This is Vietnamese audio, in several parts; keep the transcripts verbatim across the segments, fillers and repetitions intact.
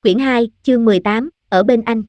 Quyển hai, chương mười tám, ở bên anh.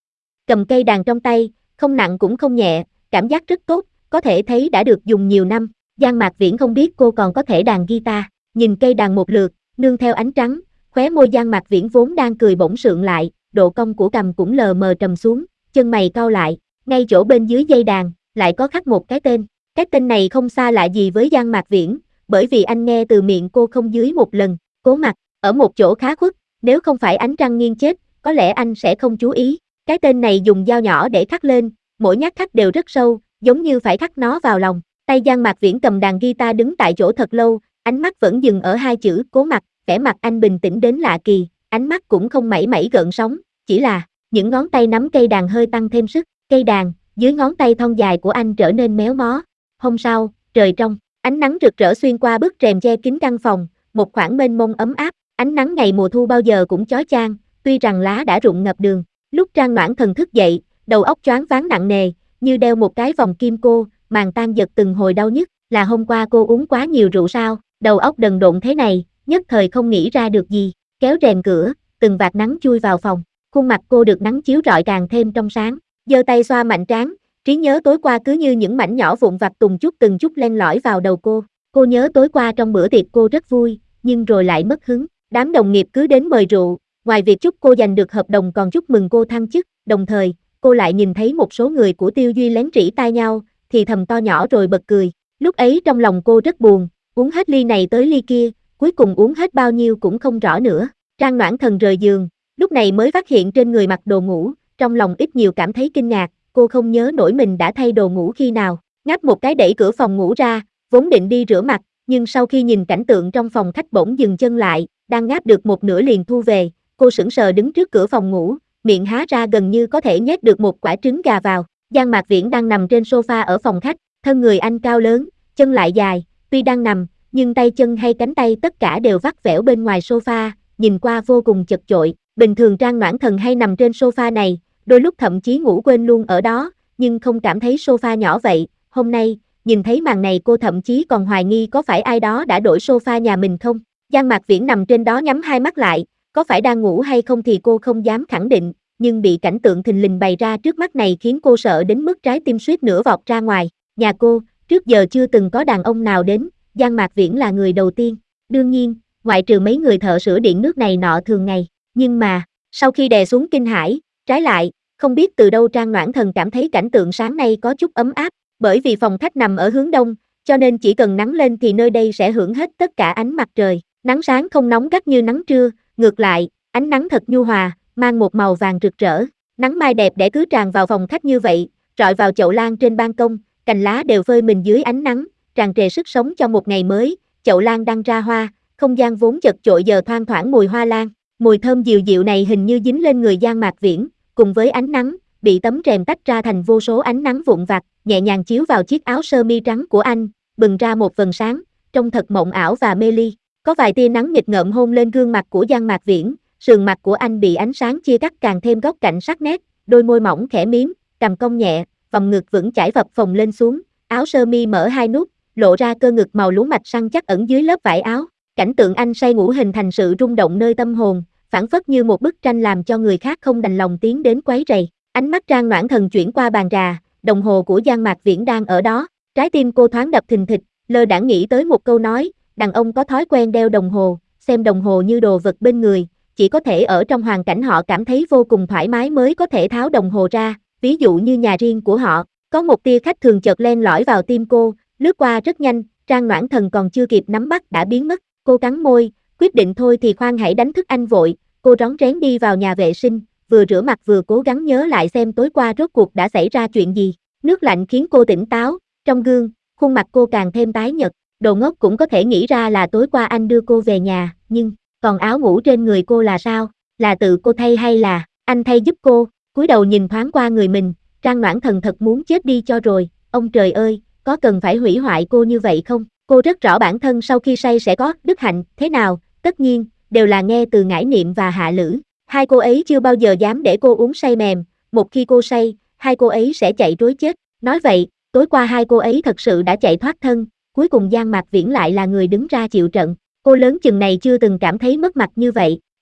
Cầm cây đàn trong tay, không nặng cũng không nhẹ, cảm giác rất tốt, có thể thấy đã được dùng nhiều năm. Giang Mạc Viễn không biết cô còn có thể đàn guitar, nhìn cây đàn một lượt, nương theo ánh trắng, khóe môi Giang Mạc Viễn vốn đang cười bỗng sượng lại, độ cong của cằm cũng lờ mờ trầm xuống, chân mày cau lại, ngay chỗ bên dưới dây đàn, lại có khắc một cái tên. Cái tên này không xa lạ gì với Giang Mạc Viễn, bởi vì anh nghe từ miệng cô không dưới một lần. Cố Mặc, ở một chỗ khá khuất, nếu không phải ánh trăng nghiêng chết, có lẽ anh sẽ không chú ý. Cái tên này dùng dao nhỏ để khắc lên, mỗi nhát khắc đều rất sâu, giống như phải khắc nó vào lòng. Tay Giang Mạc Viễn cầm đàn guitar đứng tại chỗ thật lâu, ánh mắt vẫn dừng ở hai chữ Cố Mặc, vẻ mặt anh bình tĩnh đến lạ kỳ, ánh mắt cũng không mảy mảy gợn sóng, chỉ là những ngón tay nắm cây đàn hơi tăng thêm sức. Cây đàn, dưới ngón tay thon dài của anh trở nên méo mó. Hôm sau, trời trong, ánh nắng rực rỡ xuyên qua bức rèm che kín căn phòng, một khoảng mênh mông ấm áp. Ánh nắng ngày mùa thu bao giờ cũng chói chang, tuy rằng lá đã rụng ngập đường. Lúc Trang Noãn Thần thức dậy, đầu óc choáng váng nặng nề, như đeo một cái vòng kim cô, màng tan giật từng hồi đau nhức. Là hôm qua cô uống quá nhiều rượu sao? Đầu óc đần độn thế này, nhất thời không nghĩ ra được gì. Kéo rèm cửa, từng vạt nắng chui vào phòng. Khuôn mặt cô được nắng chiếu rọi càng thêm trong sáng. Giơ tay xoa mạnh trán, trí nhớ tối qua cứ như những mảnh nhỏ vụn vặt tùng chút từng chút len lỏi vào đầu cô. Cô nhớ tối qua trong bữa tiệc cô rất vui, nhưng rồi lại mất hứng. Đám đồng nghiệp cứ đến mời rượu, ngoài việc chúc cô giành được hợp đồng còn chúc mừng cô thăng chức, đồng thời, cô lại nhìn thấy một số người của Tiêu Duy lén rỉ tai nhau, thì thầm to nhỏ rồi bật cười. Lúc ấy trong lòng cô rất buồn, uống hết ly này tới ly kia, cuối cùng uống hết bao nhiêu cũng không rõ nữa. Trang Noãn Thần rời giường, lúc này mới phát hiện trên người mặc đồ ngủ, trong lòng ít nhiều cảm thấy kinh ngạc, cô không nhớ nổi mình đã thay đồ ngủ khi nào. Ngáp một cái đẩy cửa phòng ngủ ra, vốn định đi rửa mặt, nhưng sau khi nhìn cảnh tượng trong phòng khách bỗng dừng chân lại, đang ngáp được một nửa liền thu về, cô sững sờ đứng trước cửa phòng ngủ, miệng há ra gần như có thể nhét được một quả trứng gà vào. Giang Mạc Viễn đang nằm trên sofa ở phòng khách, thân người anh cao lớn, chân lại dài, tuy đang nằm, nhưng tay chân hay cánh tay tất cả đều vắt vẻo bên ngoài sofa, nhìn qua vô cùng chật chội. Bình thường Trang Noãn Thần hay nằm trên sofa này, đôi lúc thậm chí ngủ quên luôn ở đó, nhưng không cảm thấy sofa nhỏ vậy. Hôm nay, nhìn thấy màn này cô thậm chí còn hoài nghi có phải ai đó đã đổi sofa nhà mình không. Giang Mạc Viễn nằm trên đó nhắm hai mắt lại, có phải đang ngủ hay không thì cô không dám khẳng định, nhưng bị cảnh tượng thình lình bày ra trước mắt này khiến cô sợ đến mức trái tim suýt nữa vọt ra ngoài. Nhà cô, trước giờ chưa từng có đàn ông nào đến, Giang Mạc Viễn là người đầu tiên. Đương nhiên, ngoại trừ mấy người thợ sửa điện nước này nọ thường ngày, nhưng mà, sau khi đè xuống kinh hãi, trái lại, không biết từ đâu Trang Noãn Thần cảm thấy cảnh tượng sáng nay có chút ấm áp, bởi vì phòng khách nằm ở hướng đông, cho nên chỉ cần nắng lên thì nơi đây sẽ hưởng hết tất cả ánh mặt trời. Nắng sáng không nóng gắt như nắng trưa, ngược lại, ánh nắng thật nhu hòa, mang một màu vàng rực rỡ. Nắng mai đẹp đẽ cứ tràn vào phòng khách như vậy, rọi vào chậu lan trên ban công, cành lá đều phơi mình dưới ánh nắng, tràn trề sức sống cho một ngày mới. Chậu lan đang ra hoa, không gian vốn chật chội giờ thoang thoảng mùi hoa lan. Mùi thơm dịu dịu này hình như dính lên người Giang Mạc Viễn, cùng với ánh nắng, bị tấm rèm tách ra thành vô số ánh nắng vụn vặt, nhẹ nhàng chiếu vào chiếc áo sơ mi trắng của anh, bừng ra một vầng sáng, trông thật mộng ảo và mê ly. Có vài tia nắng nghịch ngợm hôn lên gương mặt của Giang Mạc Viễn, sườn mặt của anh bị ánh sáng chia cắt càng thêm góc cạnh sắc nét, đôi môi mỏng khẽ mím, cằm cong nhẹ, vòng ngực vững chãi phập phồng lên xuống, áo sơ mi mở hai nút, lộ ra cơ ngực màu lúa mạch săn chắc ẩn dưới lớp vải áo. Cảnh tượng anh say ngủ hình thành sự rung động nơi tâm hồn, phảng phất như một bức tranh làm cho người khác không đành lòng tiến đến quấy rầy. Ánh mắt Trang Noãn Thần chuyển qua bàn trà, đồng hồ của Giang Mạc Viễn đang ở đó, trái tim cô thoáng đập thình thịch, lơ đãng nghĩ tới một câu nói, đàn ông có thói quen đeo đồng hồ, xem đồng hồ như đồ vật bên người, chỉ có thể ở trong hoàn cảnh họ cảm thấy vô cùng thoải mái mới có thể tháo đồng hồ ra, ví dụ như nhà riêng của họ. Có một tia khách thường chợt len lỏi vào tim cô, lướt qua rất nhanh, Trang Noãn Thần còn chưa kịp nắm bắt đã biến mất. Cô cắn môi, quyết định thôi thì khoan hãy đánh thức anh vội, cô rón rén đi vào nhà vệ sinh, vừa rửa mặt vừa cố gắng nhớ lại xem tối qua rốt cuộc đã xảy ra chuyện gì. Nước lạnh khiến cô tỉnh táo, trong gương, khuôn mặt cô càng thêm tái nhợt, đồ ngốc cũng có thể nghĩ ra là tối qua anh đưa cô về nhà, nhưng, còn áo ngủ trên người cô là sao? Là tự cô thay hay là, anh thay giúp cô? Cúi đầu nhìn thoáng qua người mình, Trang Noãn Thần thật muốn chết đi cho rồi, ông trời ơi, có cần phải hủy hoại cô như vậy không? Cô rất rõ bản thân sau khi say sẽ có đức hạnh, thế nào, tất nhiên, đều là nghe từ Ngải Niệm và Hạ Lữ. Hai cô ấy chưa bao giờ dám để cô uống say mềm, một khi cô say, hai cô ấy sẽ chạy trối chết. Nói vậy, tối qua hai cô ấy thật sự đã chạy thoát thân, cuối cùng Giang Mạc Viễn lại là người đứng ra chịu trận. Cô lớn chừng này chưa từng cảm thấy mất mặt như vậy,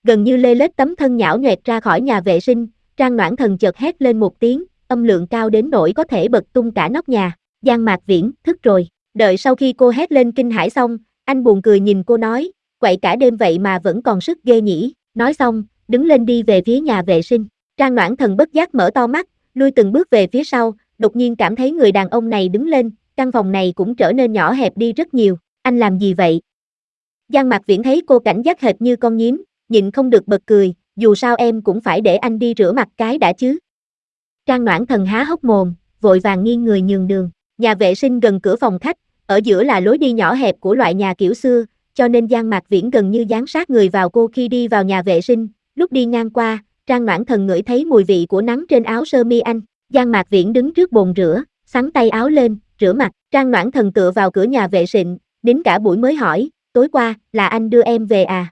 gần như lê lết tấm thân nhão nhoẹt ra khỏi nhà vệ sinh, Trang Noãn Thần chợt hét lên một tiếng, âm lượng cao đến nỗi có thể bật tung cả nóc nhà. Giang Mạc Viễn, thức rồi. Đợi sau khi cô hét lên kinh hãi xong, anh buồn cười nhìn cô nói, quậy cả đêm vậy mà vẫn còn sức ghê nhỉ. Nói xong, đứng lên đi về phía nhà vệ sinh. Trang Noãn Thần bất giác mở to mắt, lui từng bước về phía sau, đột nhiên cảm thấy người đàn ông này đứng lên, căn phòng này cũng trở nên nhỏ hẹp đi rất nhiều. Anh làm gì vậy? Giang Mạc Viễn thấy cô cảnh giác hệt như con nhím, nhịn không được bật cười, dù sao em cũng phải để anh đi rửa mặt cái đã chứ. Trang Noãn Thần há hốc mồm, vội vàng nghiêng người nhường đường. Nhà vệ sinh gần cửa phòng khách, ở giữa là lối đi nhỏ hẹp của loại nhà kiểu xưa, cho nên Giang Mạc Viễn gần như dán sát người vào cô khi đi vào nhà vệ sinh. Lúc đi ngang qua, Trang Noãn Thần ngửi thấy mùi vị của nắng trên áo sơ mi anh. Giang Mạc Viễn đứng trước bồn rửa, xắn tay áo lên, rửa mặt. Trang Noãn Thần tựa vào cửa nhà vệ sinh, đến cả buổi mới hỏi, tối qua, là anh đưa em về à?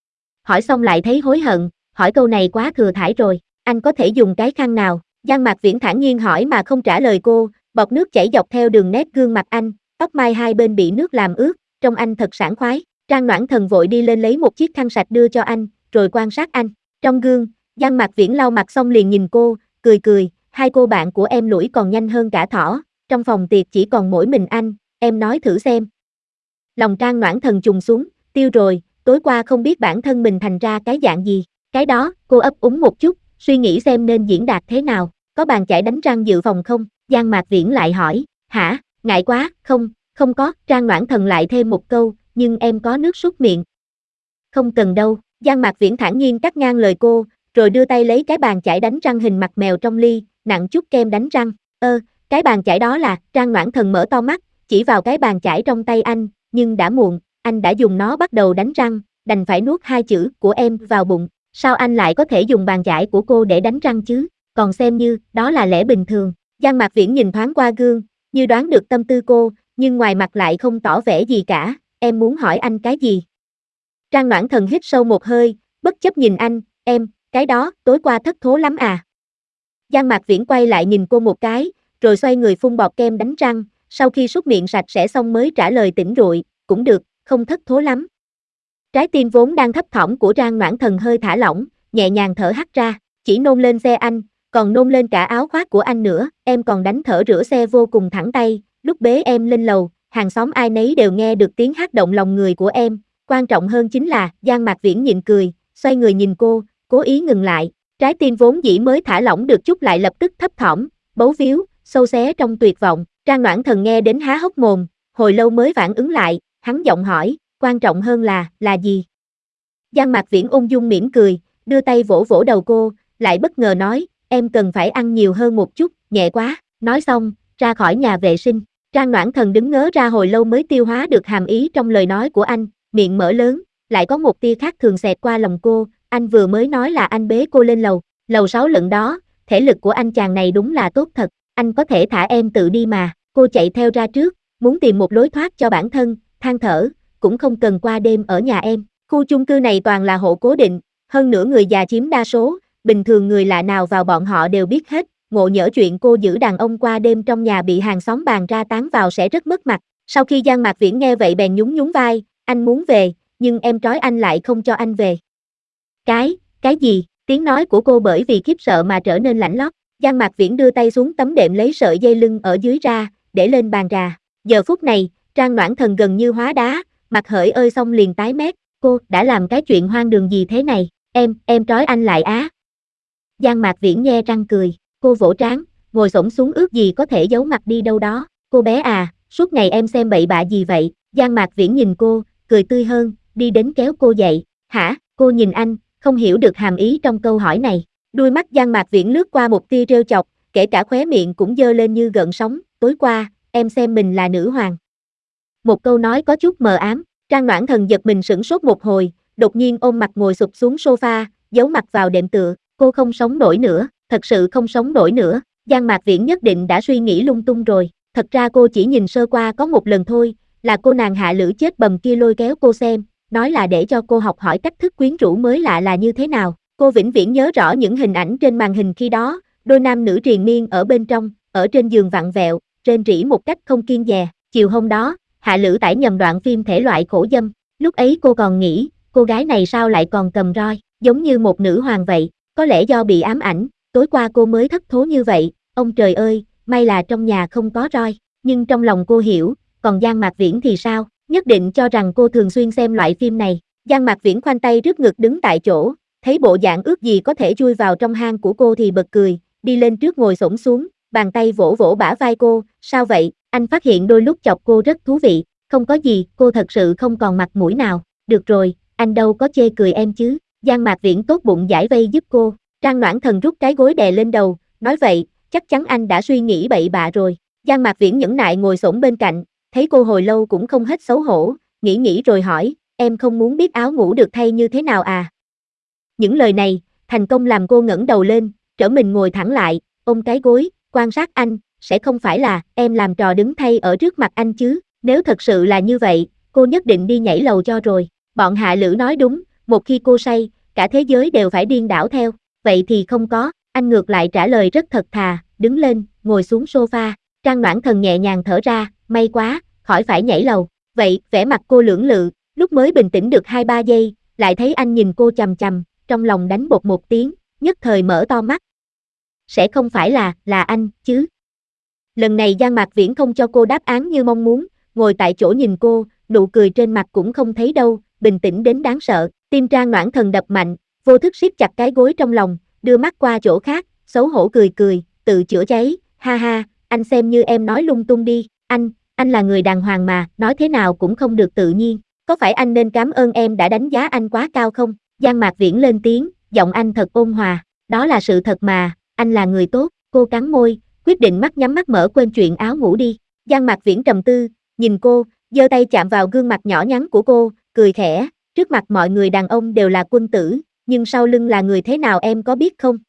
Hỏi xong lại thấy hối hận, hỏi câu này quá thừa thãi rồi, anh có thể dùng cái khăn nào? Giang Mạc Viễn thản nhiên hỏi mà không trả lời cô, bọt nước chảy dọc theo đường nét gương mặt anh, tóc mai hai bên bị nước làm ướt, trông anh thật sảng khoái. Trang Noãn Thần vội đi lên lấy một chiếc khăn sạch đưa cho anh, rồi quan sát anh. Trong gương, Giang Mạc Viễn lau mặt xong liền nhìn cô, cười cười, hai cô bạn của em lủi còn nhanh hơn cả thỏ, trong phòng tiệc chỉ còn mỗi mình anh, em nói thử xem. Lòng Trang Noãn Thần trùng xuống, tiêu rồi, tối qua không biết bản thân mình thành ra cái dạng gì. Cái đó, cô ấp úng một chút, suy nghĩ xem nên diễn đạt thế nào. Có bàn chải đánh răng dự phòng không? Giang Mạc Viễn lại hỏi. Hả, ngại quá, không, không có. Trang Noãn Thần lại thêm một câu, nhưng em có nước súc miệng. Không cần đâu. Giang Mạc Viễn thản nhiên cắt ngang lời cô, rồi đưa tay lấy cái bàn chải đánh răng hình mặt mèo trong ly, nặn chút kem đánh răng. Ơ, cái bàn chải đó là? Trang Noãn Thần mở to mắt, chỉ vào cái bàn chải trong tay anh, nhưng đã muộn, anh đã dùng nó bắt đầu đánh răng, đành phải nuốt hai chữ của em vào bụng. Sao anh lại có thể dùng bàn chải của cô để đánh răng chứ? Còn xem như, đó là lẽ bình thường. Giang Mạc Viễn nhìn thoáng qua gương, như đoán được tâm tư cô, nhưng ngoài mặt lại không tỏ vẻ gì cả. Em muốn hỏi anh cái gì? Trang Noãn Thần hít sâu một hơi, bất chấp nhìn anh, em, cái đó, tối qua thất thố lắm à? Giang Mạc Viễn quay lại nhìn cô một cái, rồi xoay người phun bọt kem đánh răng, sau khi súc miệng sạch sẽ xong mới trả lời tỉnh rụi, cũng được, không thất thố lắm. Trái tim vốn đang thấp thỏm của Trang Noãn Thần hơi thả lỏng, nhẹ nhàng thở hắt ra, chỉ nôn lên xe anh, còn nôn lên cả áo khoác của anh nữa, em còn đánh thở rửa xe vô cùng thẳng tay, lúc bế em lên lầu, hàng xóm ai nấy đều nghe được tiếng hát động lòng người của em, quan trọng hơn chính là, Giang Mạc Viễn nhịn cười, xoay người nhìn cô, cố ý ngừng lại, trái tim vốn dĩ mới thả lỏng được chút lại lập tức thấp thỏm, bấu víu, sâu xé trong tuyệt vọng. Trang Noãn Thần nghe đến há hốc mồm, hồi lâu mới phản ứng lại, hắn giọng hỏi, quan trọng hơn là, là gì? Giang Mạc Viễn ung dung mỉm cười, đưa tay vỗ vỗ đầu cô, lại bất ngờ nói, em cần phải ăn nhiều hơn một chút, nhẹ quá. Nói xong, ra khỏi nhà vệ sinh. Trang Noãn Thần đứng ngớ ra hồi lâu mới tiêu hóa được hàm ý trong lời nói của anh, miệng mở lớn, lại có một tia khác thường xẹt qua lòng cô, anh vừa mới nói là anh bế cô lên lầu, lầu sáu lận đó, thể lực của anh chàng này đúng là tốt thật, anh có thể thả em tự đi mà. Cô chạy theo ra trước, muốn tìm một lối thoát cho bản thân, than thở, cũng không cần qua đêm ở nhà em. Khu chung cư này toàn là hộ cố định, hơn nữa người già chiếm đa số, bình thường người lạ nào vào bọn họ đều biết hết, ngộ nhỡ chuyện cô giữ đàn ông qua đêm trong nhà bị hàng xóm bàn ra tán vào sẽ rất mất mặt. Sau khi Giang Mạc Viễn nghe vậy bèn nhún nhún vai, anh muốn về, nhưng em trói anh lại không cho anh về. Cái, cái gì? Tiếng nói của cô bởi vì khiếp sợ mà trở nên lạnh lót. Giang Mạc Viễn đưa tay xuống tấm đệm lấy sợi dây lưng ở dưới ra, để lên bàn trà. Giờ phút này, Trang Noãn Thần gần như hóa đá, mặt hởi ơi xong liền tái mét, cô đã làm cái chuyện hoang đường gì thế này, em, em trói anh lại á. Giang Mạc Viễn nhe răng cười, cô vỗ trán, ngồi xổm xuống ước gì có thể giấu mặt đi đâu đó, cô bé à, suốt ngày em xem bậy bạ gì vậy? Giang Mạc Viễn nhìn cô, cười tươi hơn, đi đến kéo cô dậy, hả? Cô nhìn anh, không hiểu được hàm ý trong câu hỏi này. Đuôi mắt Giang Mạc Viễn lướt qua một tia trêu chọc, kể cả khóe miệng cũng dơ lên như gợn sóng, tối qua, em xem mình là nữ hoàng. Một câu nói có chút mờ ám, Trang Noãn Thần giật mình sửng sốt một hồi, đột nhiên ôm mặt ngồi sụp xuống sofa, giấu mặt vào đệm tựa, cô không sống nổi nữa, thật sự không sống nổi nữa. Giang Mạc Viễn nhất định đã suy nghĩ lung tung rồi, thật ra cô chỉ nhìn sơ qua có một lần thôi, là cô nàng hạ lữ chết bầm kia lôi kéo cô xem, nói là để cho cô học hỏi cách thức quyến rũ mới lạ là như thế nào. Cô vĩnh viễn nhớ rõ những hình ảnh trên màn hình khi đó, đôi nam nữ triền miên ở bên trong, ở trên giường vặn vẹo, rên rỉ một cách không kiêng dè. Chiều hôm đó, Hạ Lữ tải nhầm đoạn phim thể loại khổ dâm, lúc ấy cô còn nghĩ, cô gái này sao lại còn cầm roi. giống như một nữ hoàng vậy, có lẽ do bị ám ảnh, tối qua cô mới thất thố như vậy, ông trời ơi, may là trong nhà không có roi, nhưng trong lòng cô hiểu, còn Giang Mạc Viễn thì sao, nhất định cho rằng cô thường xuyên xem loại phim này, Giang Mạc Viễn khoanh tay trước ngực đứng tại chỗ, thấy bộ dạng ước gì có thể chui vào trong hang của cô thì bật cười, đi lên trước ngồi xổm xuống, bàn tay vỗ vỗ bả vai cô, sao vậy, anh phát hiện đôi lúc chọc cô rất thú vị, không có gì, cô thật sự không còn mặt mũi nào, được rồi, anh đâu có chê cười em chứ, Giang Mạc Viễn tốt bụng giải vây giúp cô, Trang Noãn Thần rút cái gối đè lên đầu, nói vậy, chắc chắn anh đã suy nghĩ bậy bạ rồi, Giang Mạc Viễn nhẫn nại ngồi xổm bên cạnh, thấy cô hồi lâu cũng không hết xấu hổ, nghĩ nghĩ rồi hỏi, em không muốn biết áo ngủ được thay như thế nào à? Những lời này, thành công làm cô ngẩng đầu lên, trở mình ngồi thẳng lại, ôm cái gối, quan sát anh, sẽ không phải là em làm trò đứng thay ở trước mặt anh chứ, nếu thật sự là như vậy, cô nhất định đi nhảy lầu cho rồi, bọn hạ lữ nói đúng, một khi cô say, cả thế giới đều phải điên đảo theo, vậy thì không có, anh ngược lại trả lời rất thật thà, đứng lên, ngồi xuống sofa, Trang Noãn Thần nhẹ nhàng thở ra, may quá, khỏi phải nhảy lầu, vậy, vẻ mặt cô lưỡng lự, lúc mới bình tĩnh được hai ba giây, lại thấy anh nhìn cô chằm chằm, trong lòng đánh bột một tiếng, nhất thời mở to mắt. Sẽ không phải là, là anh, chứ? Lần này Giang Mạc Viễn không cho cô đáp án như mong muốn, ngồi tại chỗ nhìn cô, nụ cười trên mặt cũng không thấy đâu, bình tĩnh đến đáng sợ, tim Trang Noãn Thần đập mạnh, vô thức siết chặt cái gối trong lòng, đưa mắt qua chỗ khác, xấu hổ cười cười, tự chữa cháy, ha ha, anh xem như em nói lung tung đi, anh, anh là người đàng hoàng mà, nói thế nào cũng không được tự nhiên, có phải anh nên cảm ơn em đã đánh giá anh quá cao không? Giang Mạc Viễn lên tiếng, giọng anh thật ôn hòa, đó là sự thật mà, anh là người tốt, cô cắn môi, quyết định mắt nhắm mắt mở quên chuyện áo ngủ đi. Giang Mạc Viễn trầm tư, nhìn cô, giơ tay chạm vào gương mặt nhỏ nhắn của cô, cười khẽ, trước mặt mọi người đàn ông đều là quân tử, nhưng sau lưng là người thế nào em có biết không?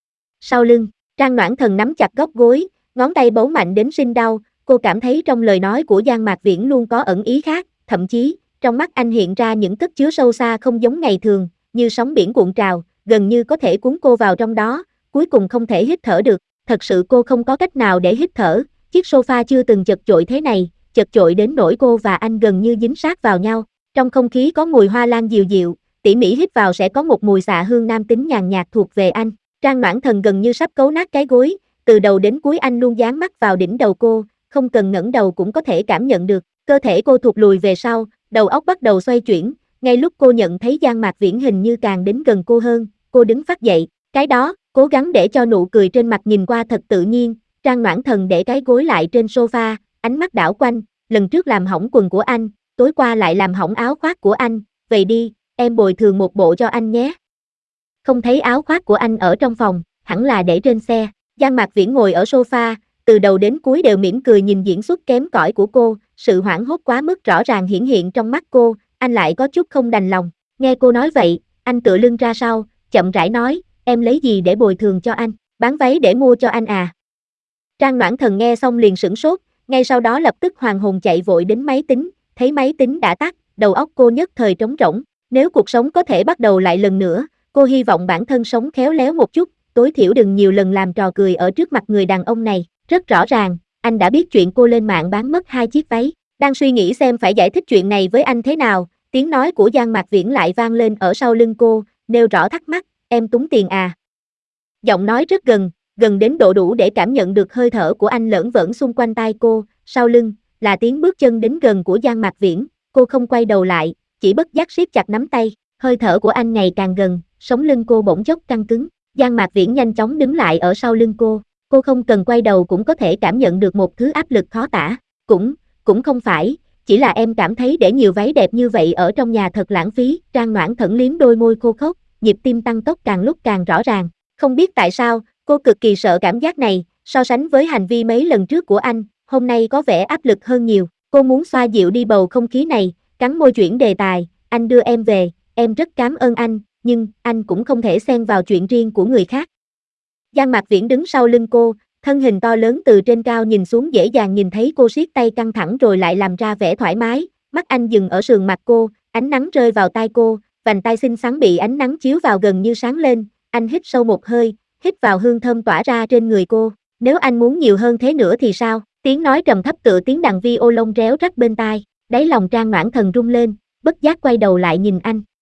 Sau lưng, Trang Noãn Thần nắm chặt góc gối, ngón tay bấu mạnh đến sinh đau, cô cảm thấy trong lời nói của Giang Mạc Viễn luôn có ẩn ý khác, thậm chí, trong mắt anh hiện ra những cất chứa sâu xa không giống ngày thường, như sóng biển cuộn trào, gần như có thể cuốn cô vào trong đó, cuối cùng không thể hít thở được, thật sự cô không có cách nào để hít thở, chiếc sofa chưa từng chật chội thế này, chật chội đến nỗi cô và anh gần như dính sát vào nhau, trong không khí có mùi hoa lan dịu dịu, tỉ mỉ hít vào sẽ có một mùi xạ hương nam tính nhàn nhạt thuộc về anh, Trang Noãn Thần gần như sắp cấu nát cái gối, từ đầu đến cuối anh luôn dán mắt vào đỉnh đầu cô, không cần ngẩng đầu cũng có thể cảm nhận được, cơ thể cô thụt lùi về sau, đầu óc bắt đầu xoay chuyển, ngay lúc cô nhận thấy Giang Mạc Viễn hình như càng đến gần cô hơn, cô đứng phát dậy, cái đó, cố gắng để cho nụ cười trên mặt nhìn qua thật tự nhiên, Trang Noãn Thần để cái gối lại trên sofa, ánh mắt đảo quanh, lần trước làm hỏng quần của anh, tối qua lại làm hỏng áo khoác của anh, vậy đi, em bồi thường một bộ cho anh nhé. Không thấy áo khoác của anh ở trong phòng, hẳn là để trên xe, Giang Mạc Viễn ngồi ở sofa, từ đầu đến cuối đều mỉm cười nhìn diễn xuất kém cỏi của cô, sự hoảng hốt quá mức rõ ràng hiển hiện trong mắt cô, anh lại có chút không đành lòng, nghe cô nói vậy, anh tựa lưng ra sau, chậm rãi nói, em lấy gì để bồi thường cho anh, bán váy để mua cho anh à. Trang Noãn Thần nghe xong liền sửng sốt, ngay sau đó lập tức hoàng hồn chạy vội đến máy tính, thấy máy tính đã tắt, đầu óc cô nhất thời trống rỗng, nếu cuộc sống có thể bắt đầu lại lần nữa, cô hy vọng bản thân sống khéo léo một chút, tối thiểu đừng nhiều lần làm trò cười ở trước mặt người đàn ông này, rất rõ ràng, anh đã biết chuyện cô lên mạng bán mất hai chiếc váy, đang suy nghĩ xem phải giải thích chuyện này với anh thế nào, tiếng nói của Giang Mạc Viễn lại vang lên ở sau lưng cô, nêu rõ thắc mắc, em túng tiền à. Giọng nói rất gần, gần đến độ đủ để cảm nhận được hơi thở của anh lởn vởn xung quanh tai cô, sau lưng, là tiếng bước chân đến gần của Giang Mạc Viễn, cô không quay đầu lại, chỉ bất giác siết chặt nắm tay, hơi thở của anh ngày càng gần, sống lưng cô bỗng chốc căng cứng, Giang Mạc Viễn nhanh chóng đứng lại ở sau lưng cô, cô không cần quay đầu cũng có thể cảm nhận được một thứ áp lực khó tả, cũng, cũng không phải, chỉ là em cảm thấy để nhiều váy đẹp như vậy ở trong nhà thật lãng phí, Trang Noãn Thần liếm đôi môi khô khốc, nhịp tim tăng tốc càng lúc càng rõ ràng, không biết tại sao, cô cực kỳ sợ cảm giác này, so sánh với hành vi mấy lần trước của anh, hôm nay có vẻ áp lực hơn nhiều, cô muốn xoa dịu đi bầu không khí này, cắn môi chuyển đề tài, anh đưa em về, em rất cảm ơn anh, nhưng, anh cũng không thể xen vào chuyện riêng của người khác. Giang Mạc Viễn đứng sau lưng cô, thân hình to lớn từ trên cao nhìn xuống dễ dàng nhìn thấy cô siết tay căng thẳng rồi lại làm ra vẻ thoải mái, mắt anh dừng ở sườn mặt cô, ánh nắng rơi vào tai cô, vành tai xinh xắn bị ánh nắng chiếu vào gần như sáng lên, anh hít sâu một hơi, hít vào hương thơm tỏa ra trên người cô, nếu anh muốn nhiều hơn thế nữa thì sao, tiếng nói trầm thấp tựa tiếng đàn vi ô lông réo rắt bên tai, đáy lòng Trang Noãn Thần rung lên, bất giác quay đầu lại nhìn anh,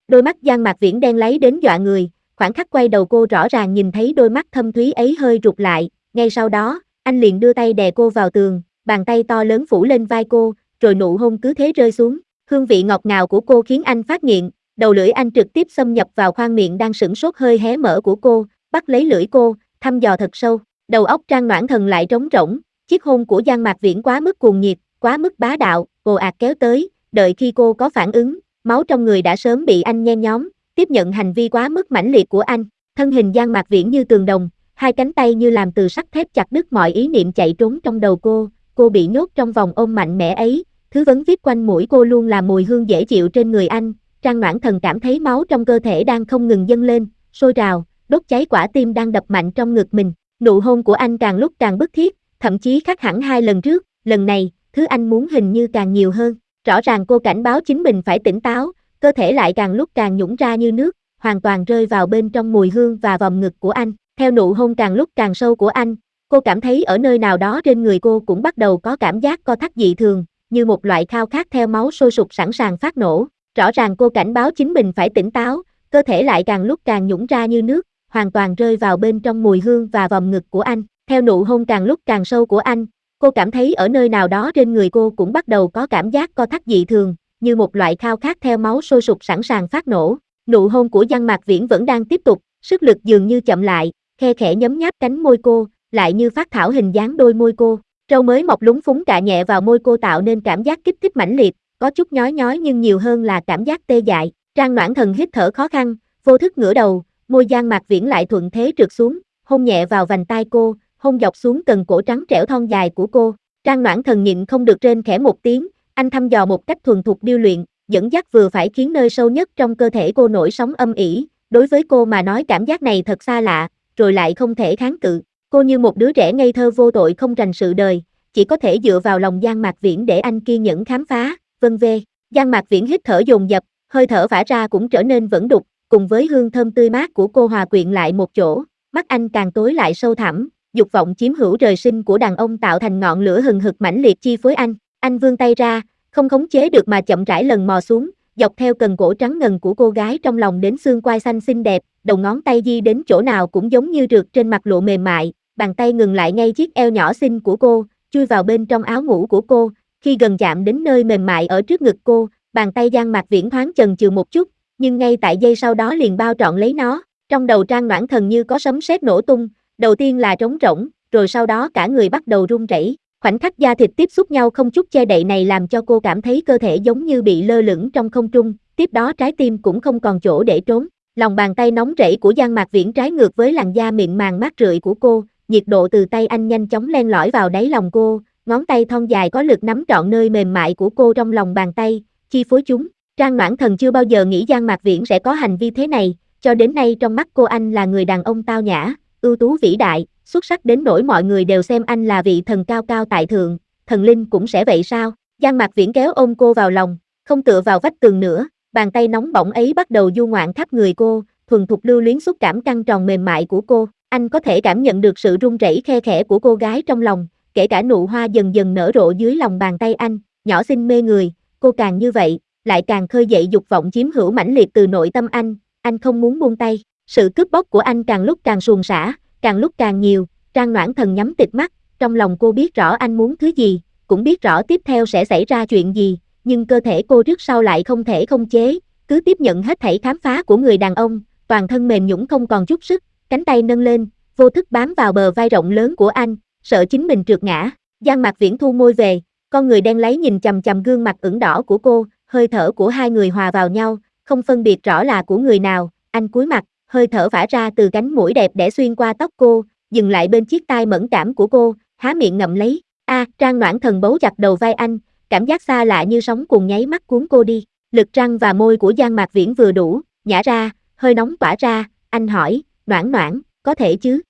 Đôi mắt Giang Mạc Viễn đen láy đến dọa người, khoảnh khắc quay đầu cô rõ ràng nhìn thấy đôi mắt thâm thúy ấy hơi rụt lại, ngay sau đó, anh liền đưa tay đè cô vào tường, bàn tay to lớn phủ lên vai cô, rồi nụ hôn cứ thế rơi xuống. Hương vị ngọt ngào của cô khiến anh phát nghiện, đầu lưỡi anh trực tiếp xâm nhập vào khoang miệng đang sửng sốt hơi hé mở của cô, bắt lấy lưỡi cô, thăm dò thật sâu. Đầu óc Trang Noãn Thần lại trống rỗng, chiếc hôn của Giang Mạc Viễn quá mức cuồng nhiệt, quá mức bá đạo, ồ ạt kéo tới, đợi khi cô có phản ứng, máu trong người đã sớm bị anh nhen nhóm, tiếp nhận hành vi quá mức mãnh liệt của anh. Thân hình Giang Mạc Viễn như tường đồng, hai cánh tay như làm từ sắt thép chặt đứt mọi ý niệm chạy trốn trong đầu cô, cô bị nhốt trong vòng ôm mạnh mẽ ấy, thứ vấn vít quanh mũi cô luôn là mùi hương dễ chịu trên người anh. Trang Noãn Thần cảm thấy máu trong cơ thể đang không ngừng dâng lên, sôi trào, đốt cháy quả tim đang đập mạnh trong ngực mình. Nụ hôn của anh càng lúc càng bức thiết, thậm chí khác hẳn hai lần trước, lần này, thứ anh muốn hình như càng nhiều hơn. Rõ ràng cô cảnh báo chính mình phải tỉnh táo, cơ thể lại càng lúc càng nhũng ra như nước, hoàn toàn rơi vào bên trong mùi hương và vòng ngực của anh. Theo nụ hôn càng lúc càng sâu của anh, cô cảm thấy ở nơi nào đó trên người cô cũng bắt đầu có cảm giác co thắt dị thường, như một loại khao khát theo máu sôi sục sẵn sàng phát nổ. Rõ ràng cô cảnh báo chính mình phải tỉnh táo, cơ thể lại càng lúc càng nhũng ra như nước, hoàn toàn rơi vào bên trong mùi hương và vòng ngực của anh. Theo nụ hôn càng lúc càng sâu của anh, cô cảm thấy ở nơi nào đó trên người cô cũng bắt đầu có cảm giác co thắt dị thường, như một loại khao khát theo máu sôi sục sẵn sàng phát nổ. Nụ hôn của Giang Mạc Viễn vẫn đang tiếp tục, sức lực dường như chậm lại, khe khẽ nhấm nháp cánh môi cô, lại như phác thảo hình dáng đôi môi cô. Râu mới mọc lúng phúng cạ nhẹ vào môi cô tạo nên cảm giác kích thích mãnh liệt, có chút nhói nhói nhưng nhiều hơn là cảm giác tê dại. Trang Noãn Thần hít thở khó khăn, vô thức ngửa đầu, môi Giang Mạc Viễn lại thuận thế trượt xuống, hôn nhẹ vào vành tai cô, hôn dọc xuống cần cổ trắng trẻo thon dài của cô. Trang Noãn Thần nhịn không được rên khẽ một tiếng, anh thăm dò một cách thuần thục điêu luyện, dẫn dắt vừa phải khiến nơi sâu nhất trong cơ thể cô nổi sóng âm ỉ. Đối với cô mà nói cảm giác này thật xa lạ, rồi lại không thể kháng cự. Cô như một đứa trẻ ngây thơ vô tội không rành sự đời, chỉ có thể dựa vào lòng Giang Mạc Viễn để anh kiên nhẫn khám phá, vân vê. Giang Mạc Viễn hít thở dồn dập, hơi thở phả ra cũng trở nên vẩn đục, cùng với hương thơm tươi mát của cô hòa quyện lại một chỗ, mắt anh càng tối lại sâu thẳm, dục vọng chiếm hữu trời sinh của đàn ông tạo thành ngọn lửa hừng hực mãnh liệt chi phối anh. Anh vươn tay ra, không khống chế được mà chậm rãi lần mò xuống, dọc theo cần cổ trắng ngần của cô gái trong lòng đến xương quai xanh xinh đẹp, đầu ngón tay di đến chỗ nào cũng giống như rượt trên mặt lộ mềm mại, bàn tay ngừng lại ngay chiếc eo nhỏ xinh của cô, chui vào bên trong áo ngủ của cô, khi gần chạm đến nơi mềm mại ở trước ngực cô, bàn tay Giang Mạc Viễn thoáng chần chừ một chút, nhưng ngay tại giây sau đó liền bao trọn lấy nó. Trong đầu Trang Noãn Thần như có sấm sét nổ tung, đầu tiên là trống rỗng, rồi sau đó cả người bắt đầu run rẩy. Khoảnh khắc da thịt tiếp xúc nhau không chút che đậy này làm cho cô cảm thấy cơ thể giống như bị lơ lửng trong không trung, tiếp đó trái tim cũng không còn chỗ để trốn. Lòng bàn tay nóng rẫy của Giang Mạc Viễn trái ngược với làn da mịn màng mát rượi của cô, nhiệt độ từ tay anh nhanh chóng len lỏi vào đáy lòng cô, ngón tay thon dài có lực nắm trọn nơi mềm mại của cô trong lòng bàn tay, chi phối chúng. Trang Noãn Thần chưa bao giờ nghĩ Giang Mạc Viễn sẽ có hành vi thế này, cho đến nay trong mắt cô anh là người đàn ông tao nhã, ưu tú vĩ đại, xuất sắc đến nỗi mọi người đều xem anh là vị thần cao cao tại thượng, thần linh cũng sẽ vậy sao? Giang Mạc Viễn kéo ôm cô vào lòng, không tựa vào vách tường nữa, bàn tay nóng bỏng ấy bắt đầu du ngoạn khắp người cô, thuần thục lưu luyến xúc cảm căng tròn mềm mại của cô. Anh có thể cảm nhận được sự run rẩy khe khẽ của cô gái trong lòng, kể cả nụ hoa dần dần nở rộ dưới lòng bàn tay anh, nhỏ xinh mê người, cô càng như vậy, lại càng khơi dậy dục vọng chiếm hữu mãnh liệt từ nội tâm anh, anh không muốn buông tay. Sự cướp bóc của anh càng lúc càng suồng sã, càng lúc càng nhiều. Trang Noãn Thần nhắm tịt mắt, trong lòng cô biết rõ anh muốn thứ gì, cũng biết rõ tiếp theo sẽ xảy ra chuyện gì, nhưng cơ thể cô trước sau lại không thể không chế, cứ tiếp nhận hết thảy khám phá của người đàn ông, toàn thân mềm nhũn không còn chút sức, cánh tay nâng lên, vô thức bám vào bờ vai rộng lớn của anh, sợ chính mình trượt ngã. Giang Mạc Viễn thu môi về, con người đen láy nhìn chằm chằm gương mặt ửng đỏ của cô, hơi thở của hai người hòa vào nhau, không phân biệt rõ là của người nào. Anh cúi mặt, hơi thở phả ra từ cánh mũi đẹp đẽ xuyên qua tóc cô, dừng lại bên chiếc tai mẫn cảm của cô, há miệng ngậm lấy. A, à, Trang Noãn Thần bấu chặt đầu vai anh, cảm giác xa lạ như sóng cuồng nháy mắt cuốn cô đi. Lực răng và môi của Giang Mạc Viễn vừa đủ, nhả ra, hơi nóng tỏa ra, anh hỏi, Noãn Noãn, có thể chứ?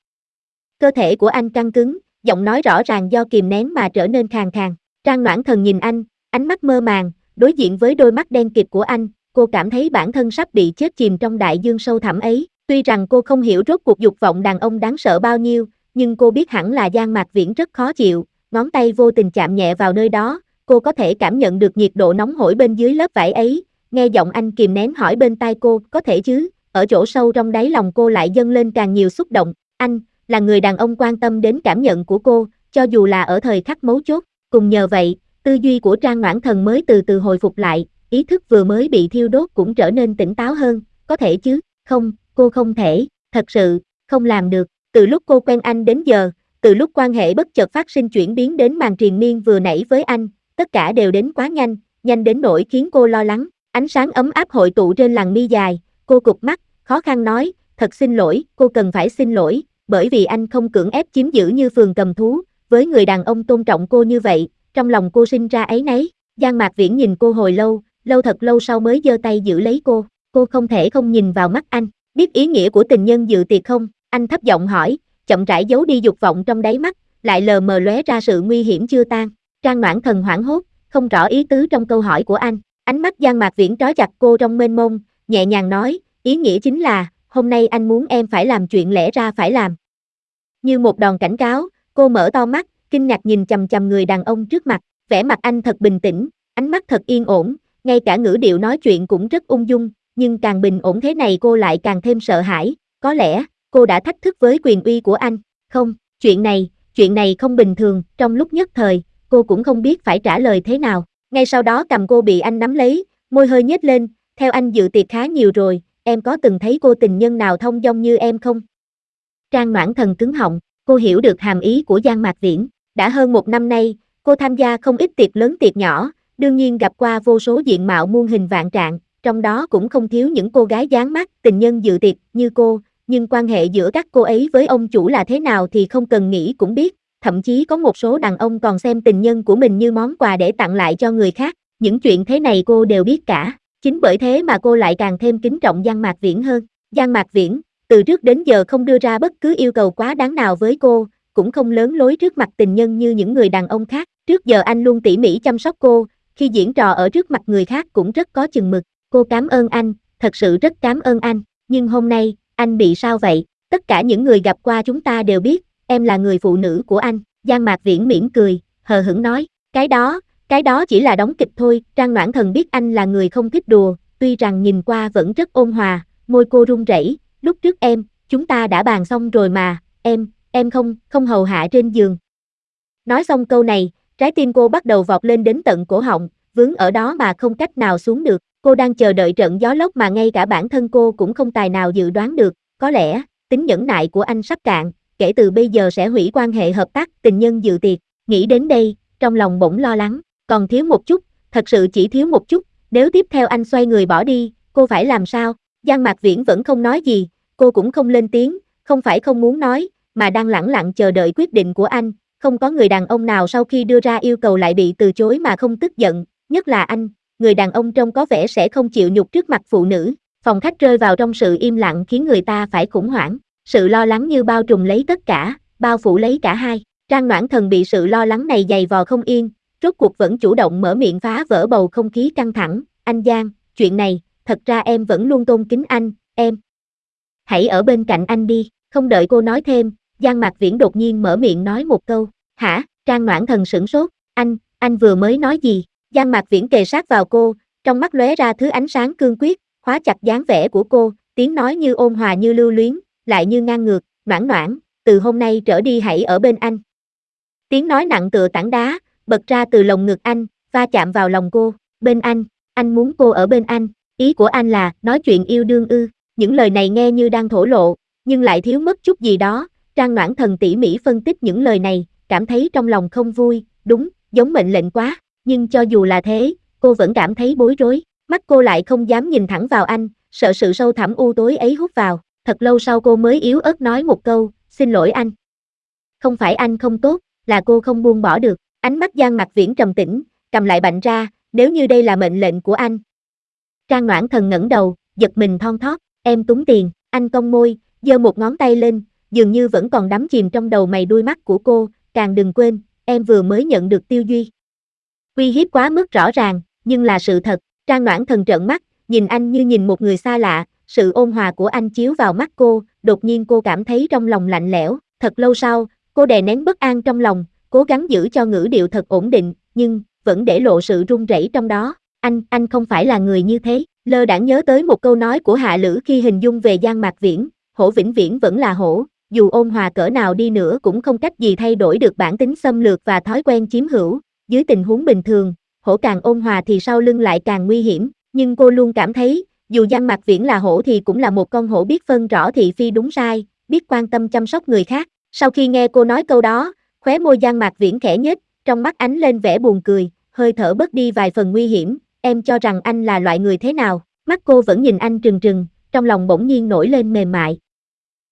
Cơ thể của anh căng cứng, giọng nói rõ ràng do kìm nén mà trở nên khàn khàn. Trang Noãn Thần nhìn anh, ánh mắt mơ màng, đối diện với đôi mắt đen kịt của anh, cô cảm thấy bản thân sắp bị chết chìm trong đại dương sâu thẳm ấy. Tuy rằng cô không hiểu rốt cuộc dục vọng đàn ông đáng sợ bao nhiêu, nhưng cô biết hẳn là Giang Mạc Viễn rất khó chịu, ngón tay vô tình chạm nhẹ vào nơi đó, cô có thể cảm nhận được nhiệt độ nóng hổi bên dưới lớp vải ấy, nghe giọng anh kìm nén hỏi bên tai cô, có thể chứ, ở chỗ sâu trong đáy lòng cô lại dâng lên càng nhiều xúc động, anh, là người đàn ông quan tâm đến cảm nhận của cô, cho dù là ở thời khắc mấu chốt, cùng nhờ vậy, tư duy của Trang Noãn Thần mới từ từ hồi phục lại, ý thức vừa mới bị thiêu đốt cũng trở nên tỉnh táo hơn, có thể chứ, không, cô không thể, thật sự, không làm được, từ lúc cô quen anh đến giờ, từ lúc quan hệ bất chợt phát sinh chuyển biến đến màn triền miên vừa nãy với anh, tất cả đều đến quá nhanh, nhanh đến nỗi khiến cô lo lắng, ánh sáng ấm áp hội tụ trên làn mi dài, cô cụp mắt, khó khăn nói, thật xin lỗi, cô cần phải xin lỗi, bởi vì anh không cưỡng ép chiếm giữ như phường cầm thú, với người đàn ông tôn trọng cô như vậy, trong lòng cô sinh ra áy náy, Giang Mạc Viễn nhìn cô hồi lâu, lâu thật lâu sau mới giơ tay giữ lấy cô, cô không thể không nhìn vào mắt anh, biết ý nghĩa của tình nhân dự tiệc không, anh thấp giọng hỏi, chậm rãi giấu đi dục vọng trong đáy mắt, lại lờ mờ lóe ra sự nguy hiểm chưa tan, Trang Noãn Thần hoảng hốt, không rõ ý tứ trong câu hỏi của anh, ánh mắt Giang Mạc Viễn trói chặt cô trong mênh mông, nhẹ nhàng nói, ý nghĩa chính là, hôm nay anh muốn em phải làm chuyện lẽ ra phải làm. Như một đòn cảnh cáo, cô mở to mắt, kinh ngạc nhìn chằm chằm người đàn ông trước mặt, vẻ mặt anh thật bình tĩnh, ánh mắt thật yên ổn, ngay cả ngữ điệu nói chuyện cũng rất ung dung, nhưng càng bình ổn thế này cô lại càng thêm sợ hãi, có lẽ, cô đã thách thức với quyền uy của anh, không, chuyện này, chuyện này không bình thường, trong lúc nhất thời, cô cũng không biết phải trả lời thế nào, ngay sau đó cầm cô bị anh nắm lấy, môi hơi nhếch lên, theo anh dự tiệc khá nhiều rồi, em có từng thấy cô tình nhân nào thông dong như em không? Trang Noãn Thần cứng họng, cô hiểu được hàm ý của Giang Mạc Viễn, đã hơn một năm nay, cô tham gia không ít tiệc lớn tiệc nhỏ, đương nhiên gặp qua vô số diện mạo muôn hình vạn trạng, trong đó cũng không thiếu những cô gái dáng mắt, tình nhân dự tiệc như cô, nhưng quan hệ giữa các cô ấy với ông chủ là thế nào thì không cần nghĩ cũng biết, thậm chí có một số đàn ông còn xem tình nhân của mình như món quà để tặng lại cho người khác, những chuyện thế này cô đều biết cả, chính bởi thế mà cô lại càng thêm kính trọng Giang Mạc Viễn hơn, Giang Mạc Viễn, từ trước đến giờ không đưa ra bất cứ yêu cầu quá đáng nào với cô, cũng không lớn lối trước mặt tình nhân như những người đàn ông khác, trước giờ anh luôn tỉ mỉ chăm sóc cô, khi diễn trò ở trước mặt người khác cũng rất có chừng mực, cô cảm ơn anh, thật sự rất cảm ơn anh, nhưng hôm nay, anh bị sao vậy, tất cả những người gặp qua chúng ta đều biết, em là người phụ nữ của anh, Giang Mạc Viễn mỉm cười, hờ hững nói, cái đó, cái đó chỉ là đóng kịch thôi, Trang Noãn Thần biết anh là người không thích đùa, tuy rằng nhìn qua vẫn rất ôn hòa, môi cô run rẩy, lúc trước em, chúng ta đã bàn xong rồi mà, em, em không, không hầu hạ trên giường. Nói xong câu này, trái tim cô bắt đầu vọt lên đến tận cổ họng, vướng ở đó mà không cách nào xuống được, cô đang chờ đợi trận gió lốc mà ngay cả bản thân cô cũng không tài nào dự đoán được, có lẽ, tính nhẫn nại của anh sắp cạn, kể từ bây giờ sẽ hủy quan hệ hợp tác tình nhân dự tiệc, nghĩ đến đây, trong lòng bỗng lo lắng, còn thiếu một chút, thật sự chỉ thiếu một chút, nếu tiếp theo anh xoay người bỏ đi, cô phải làm sao? Giang Mạc Viễn vẫn không nói gì, cô cũng không lên tiếng, không phải không muốn nói, mà đang lẳng lặng chờ đợi quyết định của anh, không có người đàn ông nào sau khi đưa ra yêu cầu lại bị từ chối mà không tức giận, nhất là anh, người đàn ông trông có vẻ sẽ không chịu nhục trước mặt phụ nữ, phòng khách rơi vào trong sự im lặng khiến người ta phải khủng hoảng, sự lo lắng như bao trùm lấy tất cả, bao phủ lấy cả hai, Trang Noãn Thần bị sự lo lắng này giày vò không yên, rốt cuộc vẫn chủ động mở miệng phá vỡ bầu không khí căng thẳng, anh Giang, chuyện này, thật ra em vẫn luôn tôn kính anh, em. Hãy ở bên cạnh anh đi, không đợi cô nói thêm, Giang Mạc Viễn đột nhiên mở miệng nói một câu, hả, Trang Noãn Thần sửng sốt, anh, anh vừa mới nói gì, Giang Mạc Viễn kề sát vào cô, trong mắt lóe ra thứ ánh sáng cương quyết, khóa chặt dáng vẻ của cô, tiếng nói như ôn hòa như lưu luyến, lại như ngang ngược, Noãn Noãn, từ hôm nay trở đi hãy ở bên anh. Tiếng nói nặng tựa tảng đá, bật ra từ lồng ngực anh, va chạm vào lòng cô, bên anh, anh muốn cô ở bên anh, ý của anh là, nói chuyện yêu đương ư, những lời này nghe như đang thổ lộ, nhưng lại thiếu mất chút gì đó, Trang Noãn Thần tỉ mỉ phân tích những lời này, cảm thấy trong lòng không vui, đúng, giống mệnh lệnh quá, nhưng cho dù là thế, cô vẫn cảm thấy bối rối, mắt cô lại không dám nhìn thẳng vào anh, sợ sự sâu thẳm u tối ấy hút vào, thật lâu sau cô mới yếu ớt nói một câu, xin lỗi anh. Không phải anh không tốt, là cô không buông bỏ được, ánh mắt Giang Mạc Viễn trầm tĩnh, cầm lại bạnh ra, nếu như đây là mệnh lệnh của anh. Trang Noãn Thần ngẩng đầu, giật mình thon thót, em túng tiền, anh cong môi, giơ một ngón tay lên, dường như vẫn còn đắm chìm trong đầu mày đuôi mắt của cô, càng đừng quên, em vừa mới nhận được Tiêu Duy. Uy hiếp quá mức rõ ràng, nhưng là sự thật, Trang Noãn Thần trợn mắt, nhìn anh như nhìn một người xa lạ, sự ôn hòa của anh chiếu vào mắt cô, đột nhiên cô cảm thấy trong lòng lạnh lẽo, thật lâu sau, cô đè nén bất an trong lòng, cố gắng giữ cho ngữ điệu thật ổn định, nhưng, vẫn để lộ sự run rẩy trong đó, anh, anh không phải là người như thế. Lơ đãng nhớ tới một câu nói của Hạ Lữ khi hình dung về Giang Mạc Viễn, hổ vĩnh viễn vẫn là hổ, dù ôn hòa cỡ nào đi nữa cũng không cách gì thay đổi được bản tính xâm lược và thói quen chiếm hữu. Dưới tình huống bình thường, hổ càng ôn hòa thì sau lưng lại càng nguy hiểm, nhưng cô luôn cảm thấy, dù Giang Mạc Viễn là hổ thì cũng là một con hổ biết phân rõ thị phi đúng sai, biết quan tâm chăm sóc người khác. Sau khi nghe cô nói câu đó, khóe môi Giang Mạc Viễn khẽ nhếch, trong mắt ánh lên vẻ buồn cười, hơi thở bớt đi vài phần nguy hiểm. Em cho rằng anh là loại người thế nào? Mắt cô vẫn nhìn anh trừng trừng, trong lòng bỗng nhiên nổi lên mềm mại.